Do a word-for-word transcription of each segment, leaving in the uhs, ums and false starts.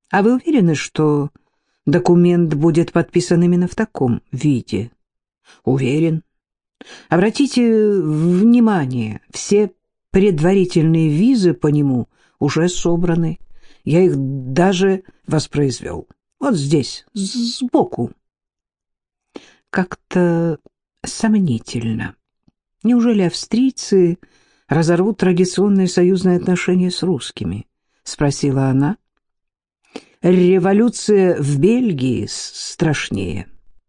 А вы уверены, что документ будет подписан именно в таком виде? Уверен. Обратите внимание, все предварительные визы по нему уже собраны. Я их даже воспроизвел. Вот здесь, сбоку. Как-то сомнительно. Неужели австрийцы разорвут традиционные союзные отношения с русскими? Спросила она. Революция в Бельгии страшнее.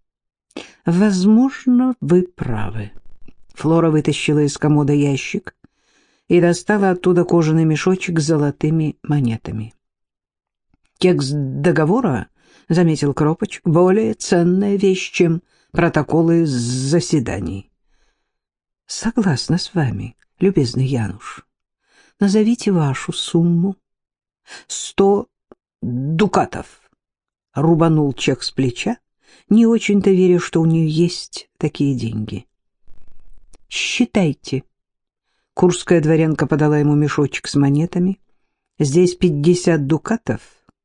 Возможно, вы правы. Флора вытащила из комода ящик и достала оттуда кожаный мешочек с золотыми монетами. Текст договора, заметил Кропоч, более ценная вещь, чем протоколы заседаний. Согласна с вами, любезный Януш. Назовите вашу сумму. Сто дукатов. Рубанул чех с плеча, не очень-то веря, что у нее есть такие деньги. Считайте. Курская дворянка подала ему мешочек с монетами. Здесь пятьдесят дукатов.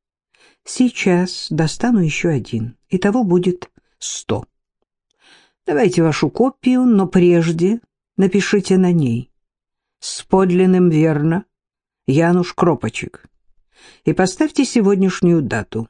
Сейчас достану еще один. Итого будет сто. Давайте вашу копию, но прежде напишите на ней. С подлинным верно, Януш Кропочек. И поставьте сегодняшнюю дату.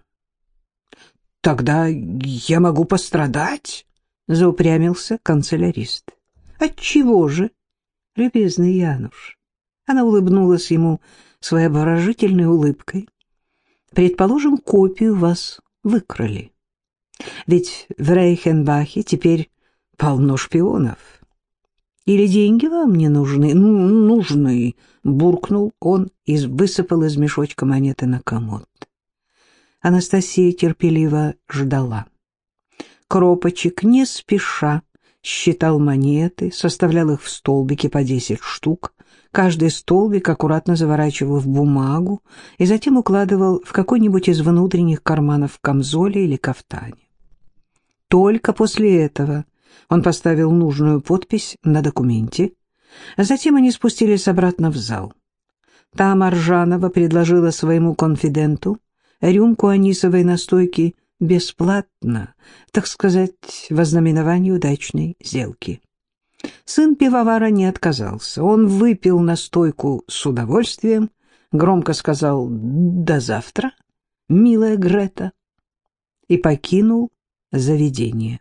Тогда я могу пострадать, заупрямился канцелярист. Отчего же, любезный Януш? Она улыбнулась ему своей обворожительной улыбкой. Предположим, копию вас выкрали. Ведь в Рейхенбахе теперь полно шпионов. Или деньги вам не нужны? Ну, нужны, буркнул он и высыпал из мешочка монеты на комод. Анастасия терпеливо ждала. Кропочек не спеша считал монеты, составлял их в столбики по десять штук, каждый столбик аккуратно заворачивал в бумагу и затем укладывал в какой-нибудь из внутренних карманов камзоле или кафтане. Только после этого он поставил нужную подпись на документе, а затем они спустились обратно в зал. Там Аржанова предложила своему конфиденту рюмку анисовой настойки бесплатно, так сказать, во знаменовании удачной сделки. Сын пивовара не отказался. Он выпил настойку с удовольствием, громко сказал «до завтра, милая Грета», и покинул заведение.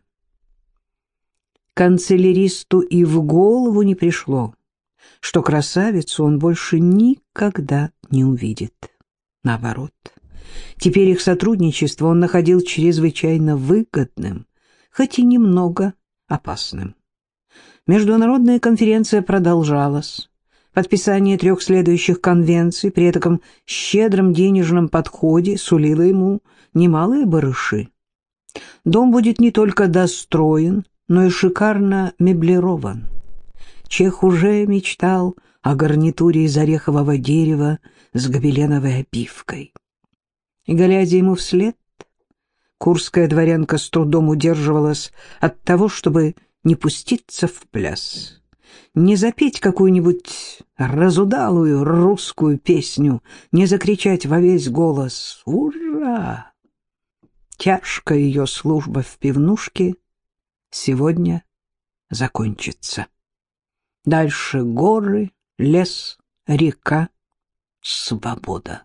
Канцеляристу и в голову не пришло, что красавицу он больше никогда не увидит. Наоборот, теперь их сотрудничество он находил чрезвычайно выгодным, хоть и немного опасным. Международная конференция продолжалась. Подписание трех следующих конвенций при таком щедром денежном подходе сулило ему немалые барыши. Дом будет не только достроен, но и шикарно меблирован. Чех уже мечтал о гарнитуре из орехового дерева с гобеленовой обивкой. И, глядя ему вслед, курская дворянка с трудом удерживалась от того, чтобы не пуститься в пляс, не запеть какую-нибудь разудалую русскую песню, не закричать во весь голос «Ура!». Тяжкая ее служба в пивнушке сегодня закончится. Дальше горы, лес, река, свобода.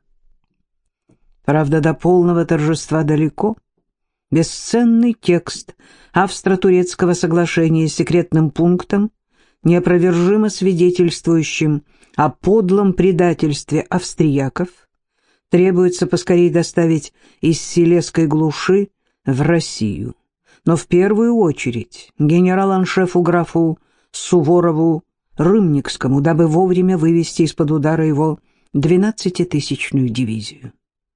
Правда, до полного торжества далеко. Бесценный текст австро-турецкого соглашения с секретным пунктом, неопровержимо свидетельствующим о подлом предательстве австрияков, требуется поскорее доставить из Силезской глуши в Россию. Но в первую очередь генерал-аншефу графу Суворову Рымникскому, дабы вовремя вывести из-под удара его двенадцатитысячную дивизию.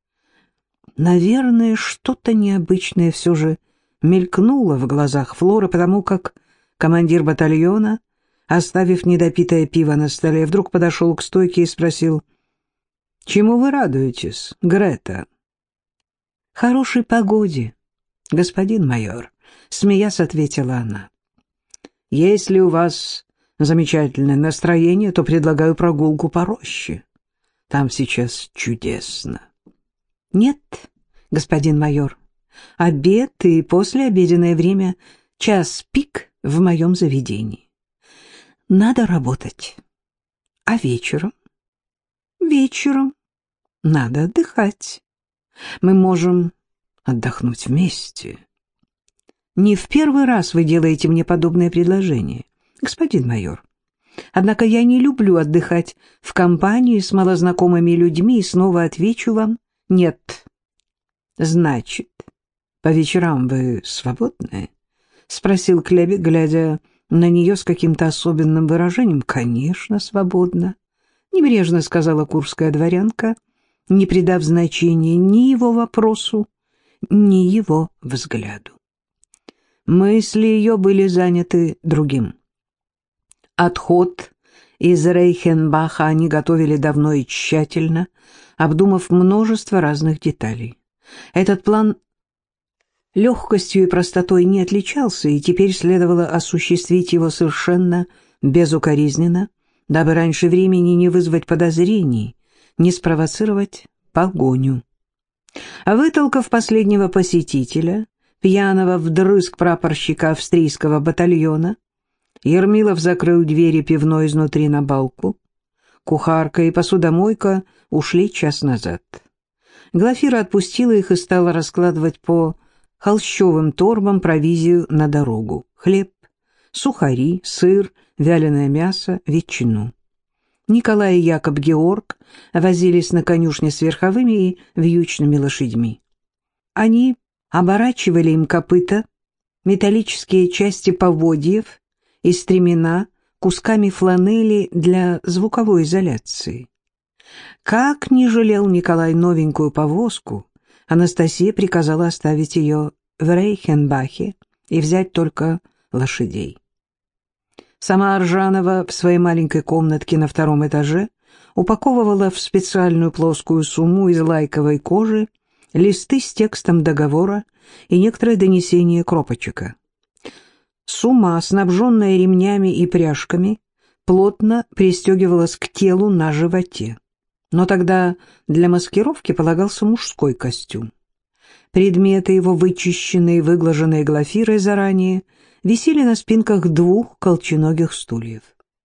Наверное, что-то необычное все же мелькнуло в глазах Флоры, потому как командир батальона, оставив недопитое пиво на столе, вдруг подошел к стойке и спросил: «Чему вы радуетесь, Грета?» «Хорошей погоде, господин майор», — смеясь ответила она. «Если у вас замечательное настроение, то предлагаю прогулку по роще. Там сейчас чудесно». «Нет, господин майор. Обед и послеобеденное время — час пик в моем заведении. Надо работать. А вечером? Вечером надо отдыхать. Мы можем отдохнуть вместе. Не в первый раз вы делаете мне подобное предложение, господин майор. Однако я не люблю отдыхать в компании с малознакомыми людьми и снова отвечу вам «нет». Значит, по вечерам вы свободны? Спросил Клебек, глядя на нее с каким-то особенным выражением. Конечно, свободна, небрежно сказала курская дворянка, не придав значения ни его вопросу, ни его взгляду. Мысли ее были заняты другим. Отход из Рейхенбаха они готовили давно и тщательно, обдумав множество разных деталей. Этот план легкостью и простотой не отличался, и теперь следовало осуществить его совершенно безукоризненно, дабы раньше времени не вызвать подозрений, не спровоцировать погоню. А вытолкав последнего посетителя, пьяного вдрызг прапорщика австрийского батальона, Ермилов закрыл двери пивной изнутри на балку. Кухарка и посудомойка ушли час назад. Глафира отпустила их и стала раскладывать по холщовым торбам провизию на дорогу. Хлеб, сухари, сыр, вяленое мясо, ветчину. Николай и Якоб Георг возились на конюшне с верховыми и вьючными лошадьми. Они оборачивали им копыта, металлические части поводьев и стремена кусками фланели для звуковой изоляции. Как не жалел Николай новенькую повозку, Анастасия приказала оставить ее в Рейхенбахе и взять только лошадей. Сама Аржанова в своей маленькой комнатке на втором этаже упаковывала в специальную плоскую сумму из лайковой кожи листы с текстом договора и некоторые донесения Кропочека. Сумма, снабженная ремнями и пряжками, плотно пристегивалась к телу на животе. Но тогда для маскировки полагался мужской костюм. Предметы его, вычищенные и выглаженные Глафирой заранее, висели на спинках двух колченогих стульев.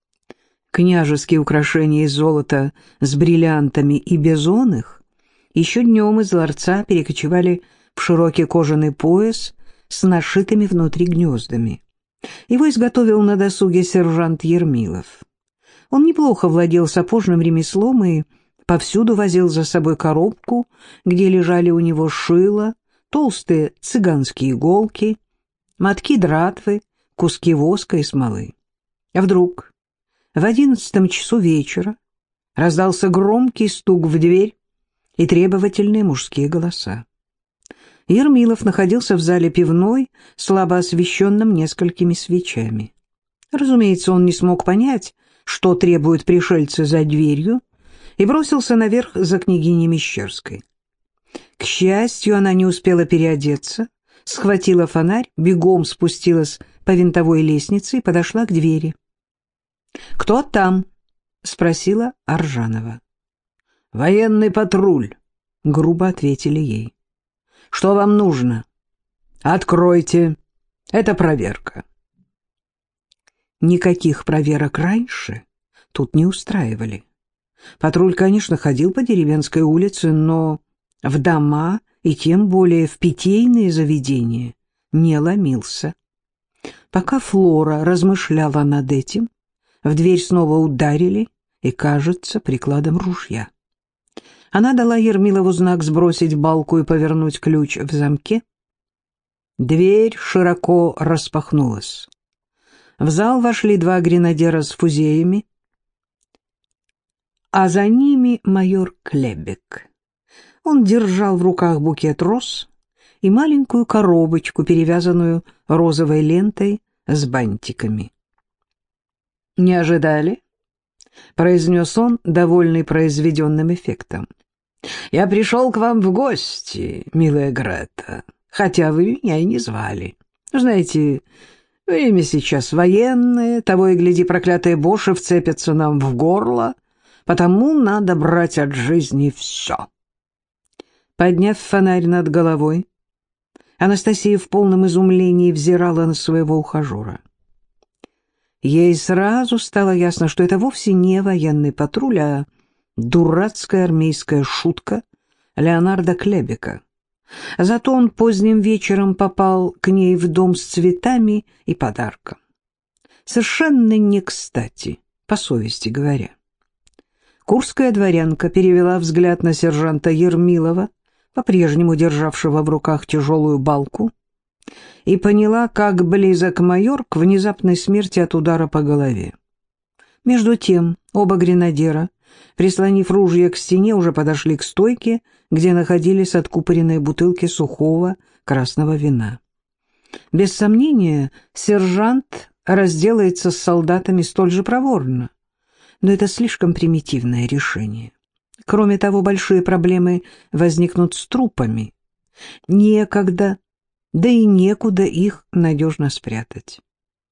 Княжеские украшения из золота с бриллиантами и бизон их еще днем из ларца перекочевали в широкий кожаный пояс с нашитыми внутри гнездами. Его изготовил на досуге сержант Ермилов. Он неплохо владел сапожным ремеслом и повсюду возил за собой коробку, где лежали у него шило, толстые цыганские иголки, мотки дратвы, куски воска и смолы. А вдруг в одиннадцатом часу вечера раздался громкий стук в дверь и требовательные мужские голоса. Ермилов находился в зале пивной, слабо освещенном несколькими свечами. Разумеется, он не смог понять, что требуют пришельцы за дверью, и бросился наверх за княгиней Мещерской. К счастью, она не успела переодеться, схватила фонарь, бегом спустилась по винтовой лестнице и подошла к двери. «Кто там?» — спросила Аржанова. «Военный патруль», — грубо ответили ей. «Что вам нужно?» «Откройте. Это проверка». Никаких проверок раньше тут не устраивали. Патруль, конечно, ходил по деревенской улице, но в дома и тем более в питейные заведения не ломился. Пока Флора размышляла над этим, в дверь снова ударили, и, кажется, прикладом ружья. Она дала Ермилову знак сбросить балку и повернуть ключ в замке. Дверь широко распахнулась. В зал вошли два гренадера с фузеями, а за ними майор Клебек. Он держал в руках букет роз и маленькую коробочку, перевязанную розовой лентой с бантиками. «Не ожидали?» — произнес он, довольный произведенным эффектом. «Я пришел к вам в гости, милая Грета, хотя вы меня и не звали. Знаете, время сейчас военное, того и гляди, проклятые боши вцепятся нам в горло, потому надо брать от жизни все». Подняв фонарь над головой, Анастасия в полном изумлении взирала на своего ухажера. Ей сразу стало ясно, что это вовсе не военный патруль, а дурацкая армейская шутка Леонарда Клебека. Зато он поздним вечером попал к ней в дом с цветами и подарком. Совершенно не кстати, по совести говоря. Курская дворянка перевела взгляд на сержанта Ермилова, по-прежнему державшего в руках тяжелую балку, и поняла, как близок майор к внезапной смерти от удара по голове. Между тем оба гренадера, прислонив ружья к стене, уже подошли к стойке, где находились откупоренные бутылки сухого красного вина. Без сомнения, сержант разделается с солдатами столь же проворно, но это слишком примитивное решение. Кроме того, большие проблемы возникнут с трупами. Некогда, да и некуда их надежно спрятать.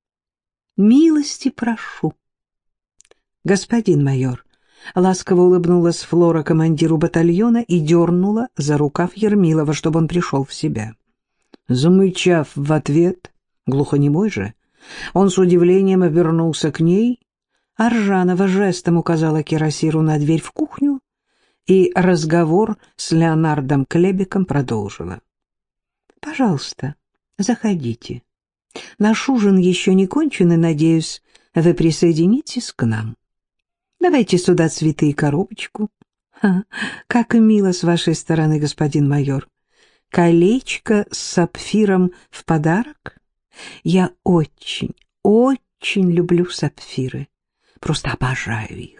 «Милости прошу». «Господин майор», — ласково улыбнулась Флора командиру батальона и дернула за рукав Ермилова, чтобы он пришел в себя. Замычав в ответ, глухонемой же, он с удивлением обернулся к ней, а Ржанова жестом указала кирасиру на дверь в кухню, и разговор с Леонардом Клебеком продолжила. «Пожалуйста, заходите. Наш ужин еще не кончен, и, надеюсь, вы присоединитесь к нам. Давайте сюда цветы и коробочку. Ха, как мило с вашей стороны, господин майор. Колечко с сапфиром в подарок? Я очень, очень люблю сапфиры. Просто обожаю их».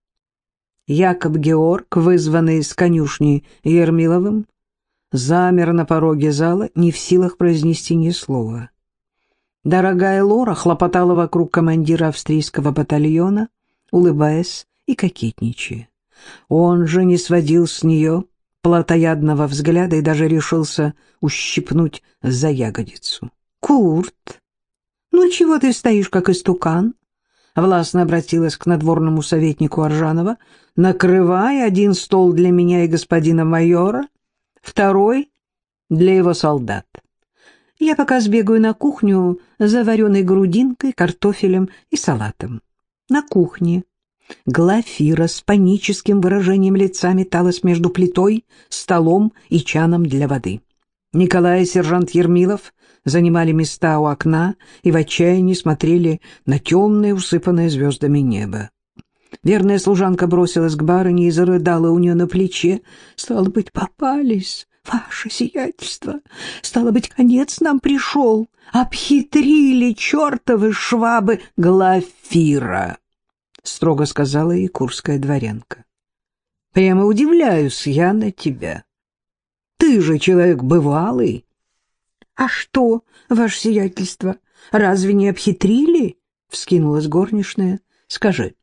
Якоб Георг, вызванный из конюшни Ермиловым, замер на пороге зала, не в силах произнести ни слова. Дорогая Лора хлопотала вокруг командира австрийского батальона, улыбаясь и кокетничая. Он же не сводил с нее плотоядного взгляда и даже решился ущипнуть за ягодицу. «Курт, ну чего ты стоишь, как истукан?» Властно обратилась к надворному советнику Аржанова. «Накрывай один стол для меня и господина майора, второй для его солдат. Я пока сбегаю на кухню за вареной грудинкой, картофелем и салатом». На кухне Глафира с паническим выражением лица металась между плитой, столом и чаном для воды. Николай и сержант Ермилов занимали места у окна и в отчаянии смотрели на темное, усыпанное звездами небо. Верная служанка бросилась к барыне и зарыдала у нее на плече. «Стало быть, попались, ваше сиятельство. Стало быть, конец нам пришел. Обхитрили чертовы швабы Глафира», — строго сказала ей курская дворянка. «Прямо удивляюсь я на тебя. Ты же человек бывалый». «А что, ваше сиятельство, разве не обхитрили?» — вскинулась горничная. «Скажи,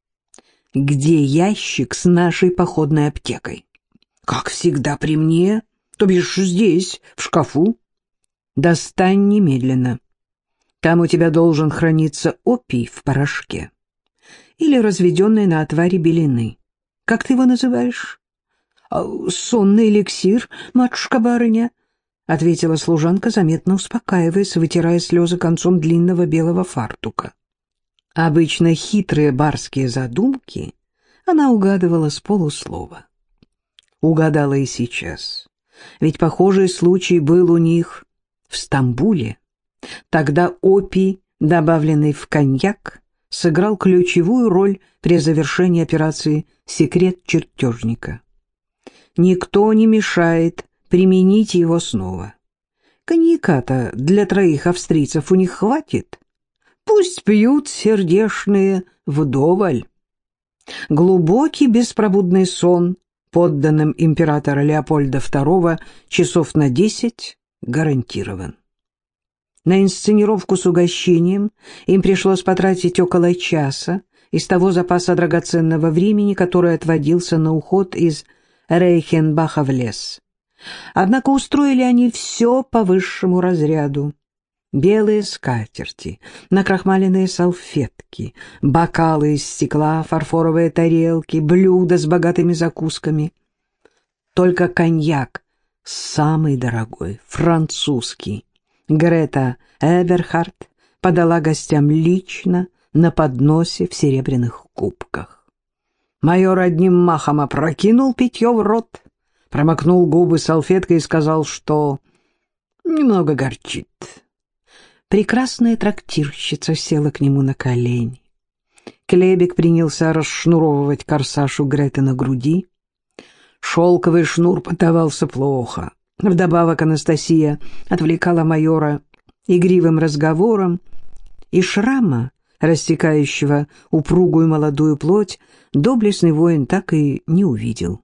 где ящик с нашей походной аптекой?» «Как всегда при мне, то бишь здесь, в шкафу». «Достань немедленно. Там у тебя должен храниться опий в порошке или разведенный на отваре белины. Как ты его называешь?» «Сонный эликсир, матушка-барыня», — ответила служанка, заметно успокаиваясь, вытирая слезы концом длинного белого фартука. Обычно хитрые барские задумки она угадывала с полуслова. Угадала и сейчас, ведь похожий случай был у них в Стамбуле. Тогда опий, добавленный в коньяк, сыграл ключевую роль при завершении операции «Секрет чертежника». Никто не мешает применить его снова. Коньяка-то для троих австрийцев у них хватит. Пусть пьют сердечные вдоволь. Глубокий беспробудный сон подданным императора Леопольда второго часов на десять гарантирован. На инсценировку с угощением им пришлось потратить около часа из того запаса драгоценного времени, который отводился на уход из Рейхенбаха в лес. Однако устроили они все по высшему разряду. Белые скатерти, накрахмаленные салфетки, бокалы из стекла, фарфоровые тарелки, блюда с богатыми закусками. Только коньяк самый дорогой, французский. Грета Эберхард подала гостям лично на подносе в серебряных кубках. Майор одним махом опрокинул питье в рот, промокнул губы салфеткой и сказал, что немного горчит. Прекрасная трактирщица села к нему на колени. Клебек принялся расшнуровывать корсаж у Греты на груди. Шелковый шнур поддавался плохо. Вдобавок Анастасия отвлекала майора игривым разговором, и шрама, рассекающего упругую молодую плоть, доблестный воин так и не увидел.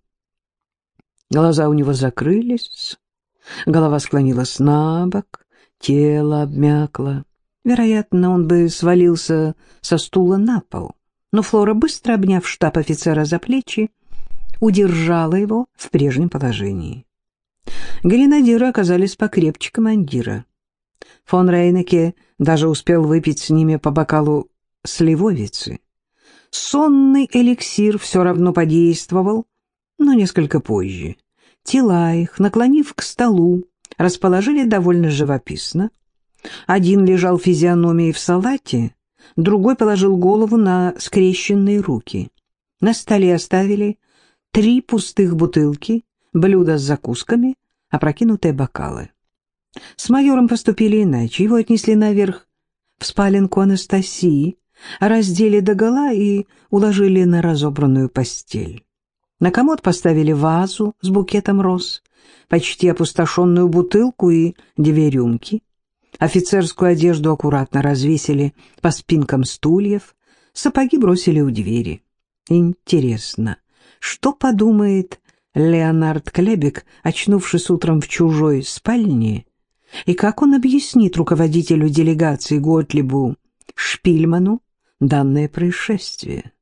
Глаза у него закрылись, голова склонилась на бок, тело обмякло. Вероятно, он бы свалился со стула на пол, но Флора, быстро обняв штаб-офицера за плечи, удержала его в прежнем положении. Гренадеры оказались покрепче командира. Фон Рейнеке даже успел выпить с ними по бокалу сливовицы. Сонный эликсир все равно подействовал, но несколько позже. Тела их, наклонив к столу, расположили довольно живописно. Один лежал физиономией в салате, другой положил голову на скрещенные руки. На столе оставили три пустых бутылки, блюда с закусками, опрокинутые бокалы. С майором поступили иначе. Его отнесли наверх в спаленку Анастасии, раздели догола и уложили на разобранную постель. На комод поставили вазу с букетом роз, почти опустошенную бутылку и две рюмки. Офицерскую одежду аккуратно развесили по спинкам стульев, сапоги бросили у двери. Интересно, что подумает Леонард Клебек, очнувшись утром в чужой спальне, и как он объяснит руководителю делегации Готлибу Шпильману данное происшествие?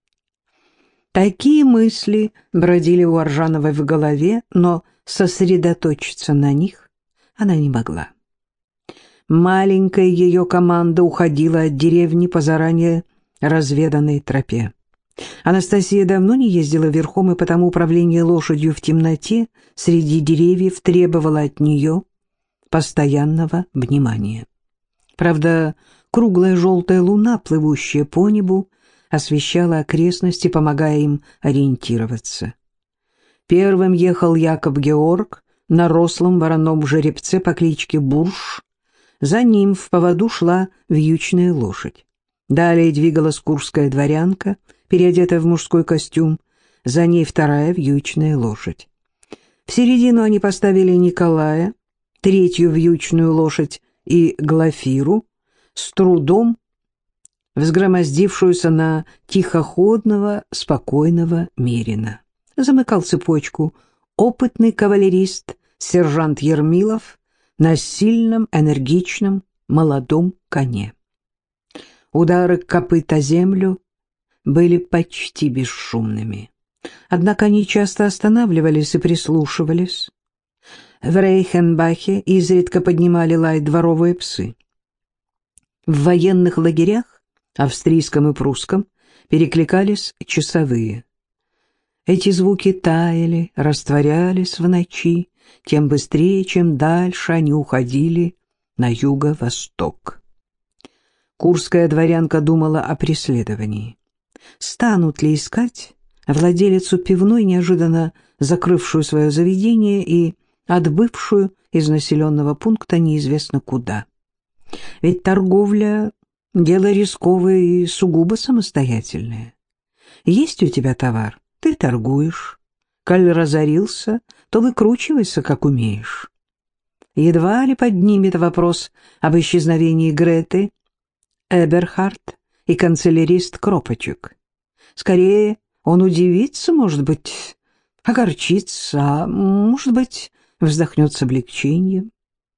Такие мысли бродили у Аржановой в голове, но сосредоточиться на них она не могла. Маленькая ее команда уходила от деревни по заранее разведанной тропе. Анастасия давно не ездила верхом, и потому управление лошадью в темноте среди деревьев требовало от нее постоянного внимания. Правда, круглая желтая луна, плывущая по небу, освещала окрестности, помогая им ориентироваться. Первым ехал Якоб Георг на рослом вороном жеребце по кличке Бурж. За ним в поводу шла вьючная лошадь. Далее двигалась курская дворянка, переодетая в мужской костюм, за ней вторая вьючная лошадь. В середину они поставили Николая, третью вьючную лошадь и Глафиру, с трудом взгромоздившуюся на тихоходного, спокойного мерина. Замыкал цепочку опытный кавалерист сержант Ермилов на сильном, энергичном, молодом коне. Удары копыт о землю были почти бесшумными. Однако они часто останавливались и прислушивались. В Рейхенбахе изредка поднимали лай дворовые псы. В военных лагерях, австрийском и прусском, перекликались часовые. Эти звуки таяли, растворялись в ночи, тем быстрее, чем дальше они уходили на юго-восток. Курская дворянка думала о преследовании. Станут ли искать владелицу пивной, неожиданно закрывшую свое заведение и отбывшую из населенного пункта неизвестно куда? Ведь торговля — дело рисковое и сугубо самостоятельное. Есть у тебя товар, ты торгуешь. Коль разорился, то выкручивайся, как умеешь. Едва ли поднимет вопрос об исчезновении Греты Эберхард и канцелярист Кропочек. Скорее, он удивится, может быть, огорчится, а, может быть, вздохнет с облегчением.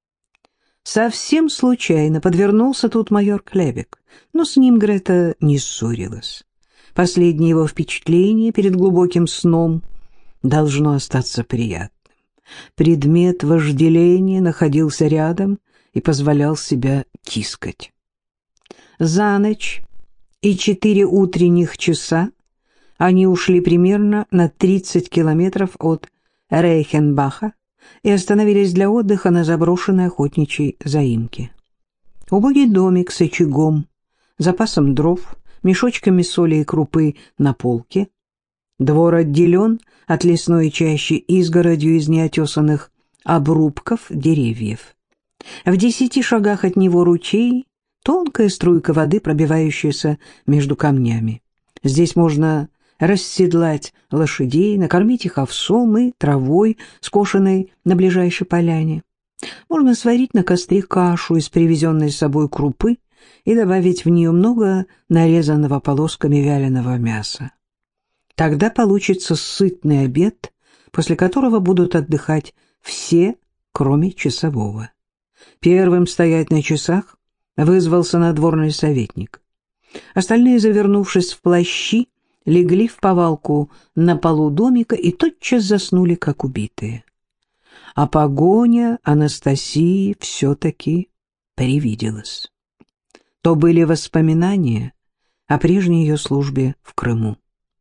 Совсем случайно подвернулся тут майор Клебек, но с ним Грета не ссорилась. Последнее его впечатление перед глубоким сном должно остаться приятным. Предмет вожделения находился рядом и позволял себя тискать. За ночь и четыре утренних часа они ушли примерно на тридцать километров от Рейхенбаха и остановились для отдыха на заброшенной охотничьей заимке. Убогий домик с очагом, запасом дров, мешочками соли и крупы на полке. Двор отделен от лесной чащи изгородью из неотесанных обрубков деревьев. В десяти шагах от него ручей, тонкая струйка воды, пробивающаяся между камнями. Здесь можно расседлать лошадей, накормить их овсом и травой, скошенной на ближайшей поляне. Можно сварить на костре кашу из привезенной с собой крупы и добавить в нее много нарезанного полосками вяленого мяса. Тогда получится сытный обед, после которого будут отдыхать все, кроме часового. Первым стоять на часах вызвался надворный советник. Остальные, завернувшись в плащи, легли в повалку на полу домика и тотчас заснули, как убитые. А погоня Анастасии все-таки привиделась. То были воспоминания о прежней ее службе в Крыму.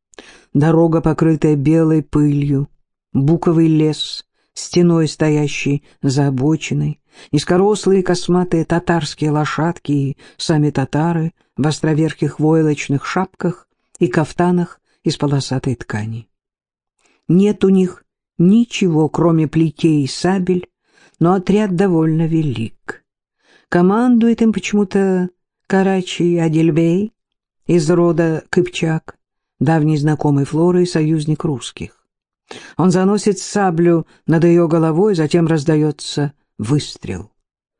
Дорога, покрытая белой пылью, буковый лес, стеной стоящий за обочиной, низкорослые косматые татарские лошадки и сами татары в островерхих войлочных шапках и кафтанах из полосатой ткани. Нет у них ничего, кроме плетей и сабель, но отряд довольно велик. Командует им почему-то Карачи Адильбей из рода Кыпчак, давний знакомый Флоры и союзник русских. Он заносит саблю над ее головой, затем раздается выстрел.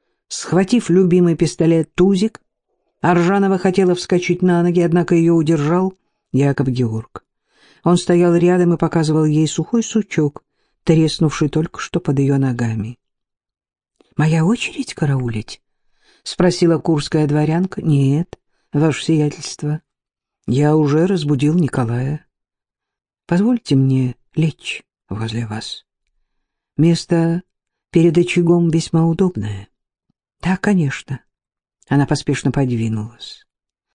Схватив любимый пистолет «Тузик», Аржанова хотела вскочить на ноги, однако ее удержал Яков Георг. Он стоял рядом и показывал ей сухой сучок, треснувший только что под ее ногами. «Моя очередь караулить?» — спросила курская дворянка. «Нет, ваше сиятельство. Я уже разбудил Николая. Позвольте мне лечь возле вас. Место перед очагом весьма удобное». «Да, конечно». Она поспешно подвинулась.